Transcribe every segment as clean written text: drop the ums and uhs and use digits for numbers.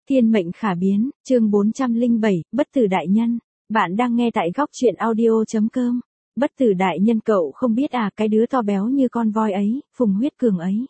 Thiên mệnh khả biến, chương 407, bất tử đại nhân. Bạn đang nghe tại góc truyện audio.com. Bất tử đại nhân cậu không biết à, cái đứa to béo như con voi ấy, Phùng Huyết Cường ấy.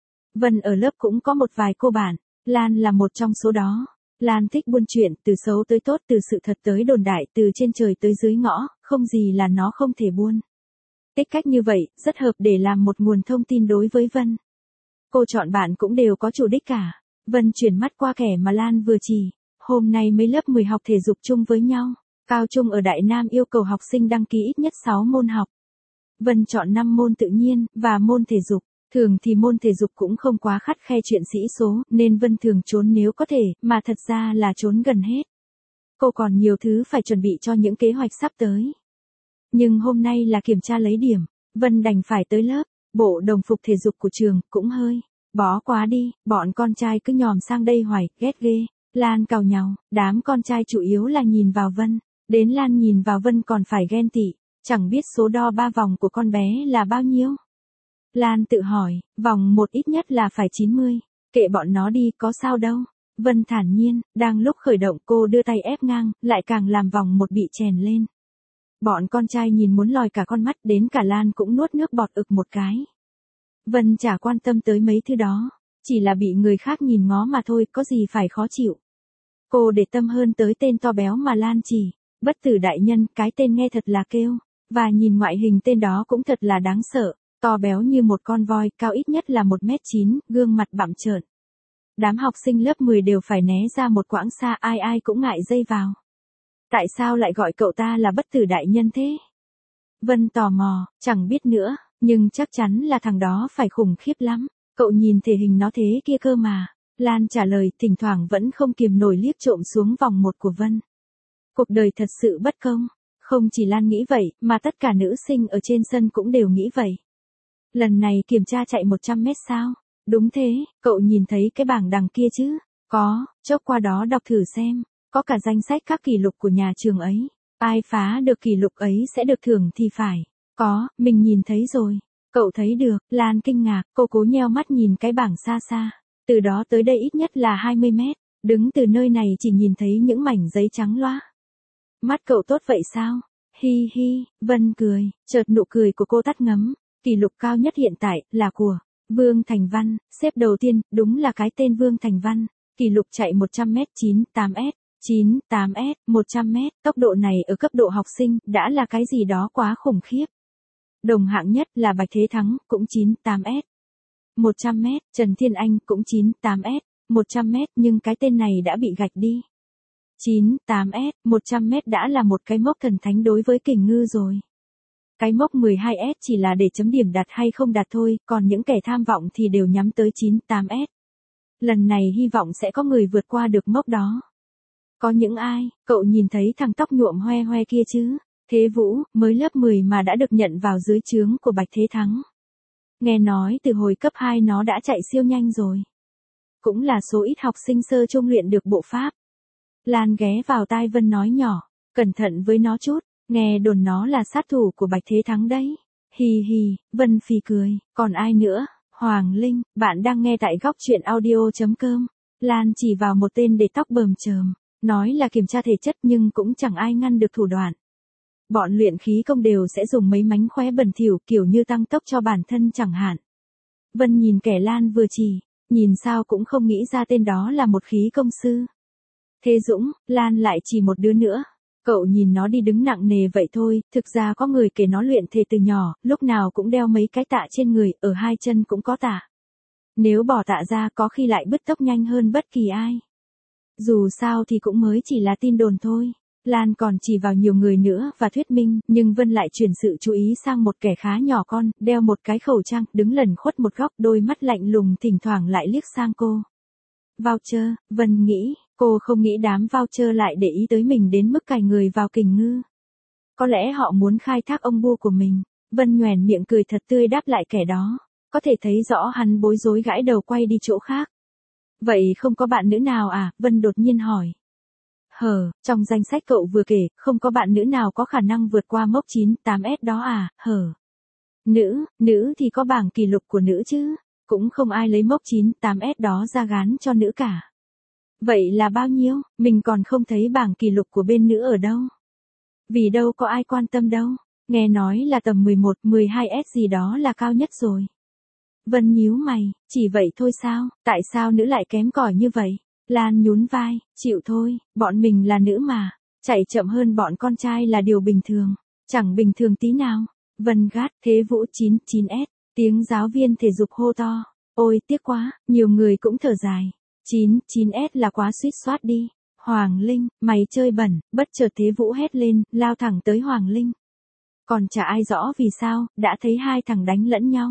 Vân ở lớp cũng có một vài cô bạn, Lan là một trong số đó. Lan thích buôn chuyện, từ xấu tới tốt, từ sự thật tới đồn đại, từ trên trời tới dưới ngõ, không gì là nó không thể buôn. Tích cách như vậy, rất hợp để làm một nguồn thông tin đối với Vân. Cô chọn bạn cũng đều có chủ đích cả. Vân chuyển mắt qua kẻ mà Lan vừa chỉ. Hôm nay mấy lớp 10 học thể dục chung với nhau. Cao trung ở Đại Nam yêu cầu học sinh đăng ký ít nhất 6 môn học. Vân chọn 5 môn tự nhiên, và môn thể dục. Thường thì môn thể dục cũng không quá khắt khe chuyện sĩ số, nên Vân thường trốn nếu có thể, mà thật ra là trốn gần hết. Cô còn nhiều thứ phải chuẩn bị cho những kế hoạch sắp tới. Nhưng hôm nay là kiểm tra lấy điểm, Vân đành phải tới lớp. Bộ đồng phục thể dục của trường cũng hơi bó quá đi, bọn con trai cứ nhòm sang đây hoài, ghét ghê. Lan càu nhàu, đám con trai chủ yếu là nhìn vào Vân, đến Lan nhìn vào Vân còn phải ghen tị, chẳng biết số đo 3 vòng của con bé là bao nhiêu. Lan tự hỏi, vòng 1 ít nhất là phải 90, kệ bọn nó đi có sao đâu. Vân thản nhiên, đang lúc khởi động cô đưa tay ép ngang, lại càng làm vòng 1 bị chèn lên. Bọn con trai nhìn muốn lòi cả con mắt, đến cả Lan cũng nuốt nước bọt ực một cái. Vân chả quan tâm tới mấy thứ đó, chỉ là bị người khác nhìn ngó mà thôi, có gì phải khó chịu. Cô để tâm hơn tới tên to béo mà Lan chỉ, bất tử đại nhân, cái tên nghe thật là kêu, và nhìn ngoại hình tên đó cũng thật là đáng sợ, to béo như một con voi, cao ít nhất là 1m9, gương mặt bặm trợn. Đám học sinh lớp 10 đều phải né ra một quãng xa, ai ai cũng ngại dây vào. Tại sao lại gọi cậu ta là bất tử đại nhân thế? Vân tò mò, chẳng biết nữa, nhưng chắc chắn là thằng đó phải khủng khiếp lắm. Cậu nhìn thể hình nó thế kia cơ mà. Lan trả lời, thỉnh thoảng vẫn không kiềm nổi liếc trộm xuống vòng 1 của Vân. Cuộc đời thật sự bất công. Không chỉ Lan nghĩ vậy, mà tất cả nữ sinh ở trên sân cũng đều nghĩ vậy. Lần này kiểm tra chạy 100 mét sao? Đúng thế, cậu nhìn thấy cái bảng đằng kia chứ? Có, chốc qua đó đọc thử xem. Có cả danh sách các kỷ lục của nhà trường ấy. Ai phá được kỷ lục ấy sẽ được thưởng thì phải. Có, mình nhìn thấy rồi. Cậu thấy được, Lan kinh ngạc, cô cố nheo mắt nhìn cái bảng xa xa. Từ đó tới đây ít nhất là 20 mét. Đứng từ nơi này chỉ nhìn thấy những mảnh giấy trắng loá. Mắt cậu tốt vậy sao? Hi hi, Vân cười, chợt nụ cười của cô tắt ngấm. Kỷ lục cao nhất hiện tại là của Vương Thành Văn, xếp đầu tiên, đúng là cái tên Vương Thành Văn. Kỷ lục chạy 100m 98s. 98s, 100m, tốc độ này ở cấp độ học sinh, đã là cái gì đó quá khủng khiếp. Đồng hạng nhất là Bạch Thế Thắng, cũng 98s. 100m, Trần Thiên Anh, cũng 98s. 100m, nhưng cái tên này đã bị gạch đi. 98s, 100m đã là một cái mốc thần thánh đối với kình ngư rồi. Cái mốc 12s chỉ là để chấm điểm đạt hay không đạt thôi, còn những kẻ tham vọng thì đều nhắm tới 98s. Lần này hy vọng sẽ có người vượt qua được mốc đó. Có những ai, cậu nhìn thấy thằng tóc nhuộm hoe hoe kia chứ? Thế Vũ, mới lớp 10 mà đã được nhận vào dưới trướng của Bạch Thế Thắng. Nghe nói từ hồi cấp 2 nó đã chạy siêu nhanh rồi. Cũng là số ít học sinh sơ trung luyện được bộ pháp. Lan ghé vào tai Vân nói nhỏ, cẩn thận với nó chút, nghe đồn nó là sát thủ của Bạch Thế Thắng đấy. Hì hì, Vân phì cười, còn ai nữa? Hoàng Linh, bạn đang nghe tại góc truyện audio.com. Lan chỉ vào một tên để tóc bờm chờm. Nói là kiểm tra thể chất nhưng cũng chẳng ai ngăn được thủ đoạn. Bọn luyện khí công đều sẽ dùng mấy mánh khóe bẩn thỉu kiểu như tăng tốc cho bản thân chẳng hạn. Vân nhìn kẻ Lan vừa chỉ, nhìn sao cũng không nghĩ ra tên đó là một khí công sư. Thế Dũng, Lan lại chỉ một đứa nữa. Cậu nhìn nó đi đứng nặng nề vậy thôi, thực ra có người kể nó luyện thể từ nhỏ, lúc nào cũng đeo mấy cái tạ trên người, ở hai chân cũng có tạ. Nếu bỏ tạ ra có khi lại bứt tốc nhanh hơn bất kỳ ai. Dù sao thì cũng mới chỉ là tin đồn thôi. Lan còn chỉ vào nhiều người nữa và thuyết minh, nhưng Vân lại chuyển sự chú ý sang một kẻ khá nhỏ con, đeo một cái khẩu trang, đứng lẩn khuất một góc, đôi mắt lạnh lùng thỉnh thoảng lại liếc sang cô. Voucher, Vân nghĩ, cô không nghĩ đám voucher lại để ý tới mình đến mức cài người vào kình ngư. Có lẽ họ muốn khai thác ông bu của mình. Vân nhoẻn miệng cười thật tươi đáp lại kẻ đó. Có thể thấy rõ hắn bối rối gãi đầu quay đi chỗ khác. Vậy không có bạn nữ nào à? Vân đột nhiên hỏi. Trong danh sách cậu vừa kể, không có bạn nữ nào có khả năng vượt qua mốc 98s đó à? Nữ thì có bảng kỷ lục của nữ chứ. Cũng không ai lấy mốc 98s đó ra gán cho nữ cả. Vậy là bao nhiêu, mình còn không thấy bảng kỷ lục của bên nữ ở đâu. Vì đâu có ai quan tâm đâu, nghe nói là tầm 11, 12S gì đó là cao nhất rồi. Vân nhíu mày, chỉ vậy thôi sao, tại sao nữ lại kém cỏi như vậy? Lan nhún vai, chịu thôi, bọn mình là nữ mà, chạy chậm hơn bọn con trai là điều bình thường, chẳng bình thường tí nào. Vân gắt, Thế Vũ 99S, tiếng giáo viên thể dục hô to. Ôi tiếc quá, nhiều người cũng thở dài. 99S là quá suýt soát đi. Hoàng Linh, mày chơi bẩn, bất chợt Thế Vũ hét lên, lao thẳng tới Hoàng Linh. Còn chả ai rõ vì sao, đã thấy hai thằng đánh lẫn nhau.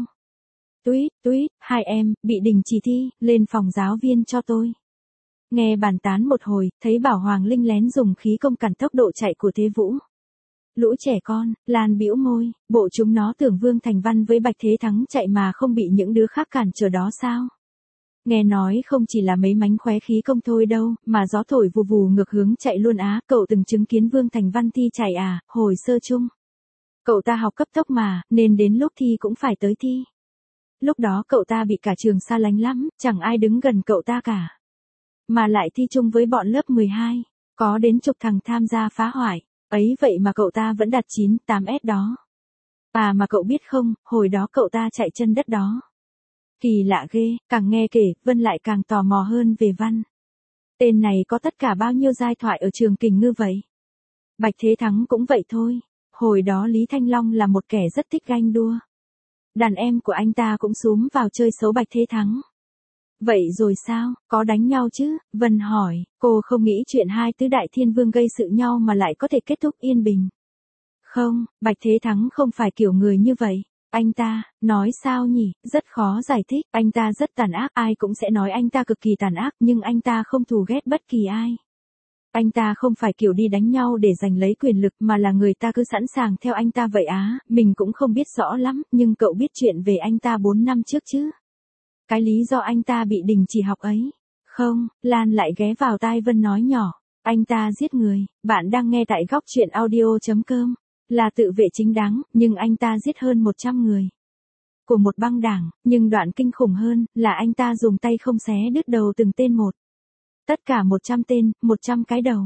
Tuýt, hai em, bị đình chỉ thi, lên phòng giáo viên cho tôi. Nghe bàn tán một hồi, thấy bảo Hoàng Linh lén dùng khí công cản tốc độ chạy của Thế Vũ. Lũ trẻ con, Lan bĩu môi, bộ chúng nó tưởng Vương Thành Văn với Bạch Thế Thắng chạy mà không bị những đứa khác cản trở đó sao? Nghe nói không chỉ là mấy mánh khóe khí công thôi đâu, mà gió thổi vù vù ngược hướng chạy luôn á, cậu từng chứng kiến Vương Thành Văn thi chạy à, hồi sơ chung. Cậu ta học cấp tốc mà, nên đến lúc thi cũng phải tới thi. Lúc đó cậu ta bị cả trường xa lánh lắm, chẳng ai đứng gần cậu ta cả. Mà lại thi chung với bọn lớp 12, có đến chục thằng tham gia phá hoại, ấy vậy mà cậu ta vẫn đạt 9, 8S đó. À mà cậu biết không, hồi đó cậu ta chạy chân đất đó. Kỳ lạ ghê, càng nghe kể, Vân lại càng tò mò hơn về Văn. Tên này có tất cả bao nhiêu giai thoại ở trường Kình Ngư vậy? Bạch Thế Thắng cũng vậy thôi, hồi đó Lý Thanh Long là một kẻ rất thích ganh đua. Đàn em của anh ta cũng xúm vào chơi xấu Bạch Thế Thắng. Vậy rồi sao, có đánh nhau chứ? Vân hỏi, cô không nghĩ chuyện hai tứ đại thiên vương gây sự nhau mà lại có thể kết thúc yên bình. Không, Bạch Thế Thắng không phải kiểu người như vậy. Anh ta, nói sao nhỉ, rất khó giải thích, anh ta rất tàn ác, ai cũng sẽ nói anh ta cực kỳ tàn ác, nhưng anh ta không thù ghét bất kỳ ai. Anh ta không phải kiểu đi đánh nhau để giành lấy quyền lực mà là người ta cứ sẵn sàng theo anh ta vậy á, mình cũng không biết rõ lắm, nhưng cậu biết chuyện về anh ta 4 năm trước chứ? Cái lý do anh ta bị đình chỉ học ấy. Không, Lan lại ghé vào tai Vân nói nhỏ, anh ta giết người, bạn đang nghe tại góc truyện audio.com. Là tự vệ chính đáng, nhưng anh ta giết hơn 100 người. Của một băng đảng, nhưng đoạn kinh khủng hơn, là anh ta dùng tay không xé đứt đầu từng tên một. Tất cả 100 tên, 100 cái đầu.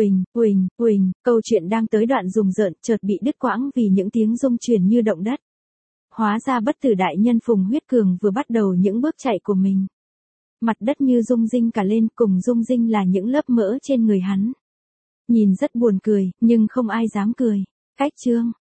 Uỳnh, câu chuyện đang tới đoạn rùng rợn, chợt bị đứt quãng vì những tiếng rung chuyển như động đất. Hóa ra bất tử đại nhân Phùng Huyết Cường vừa bắt đầu những bước chạy của mình. Mặt đất như rung rinh cả lên, cùng rung rinh là những lớp mỡ trên người hắn. Nhìn rất buồn cười, nhưng không ai dám cười. Cách chương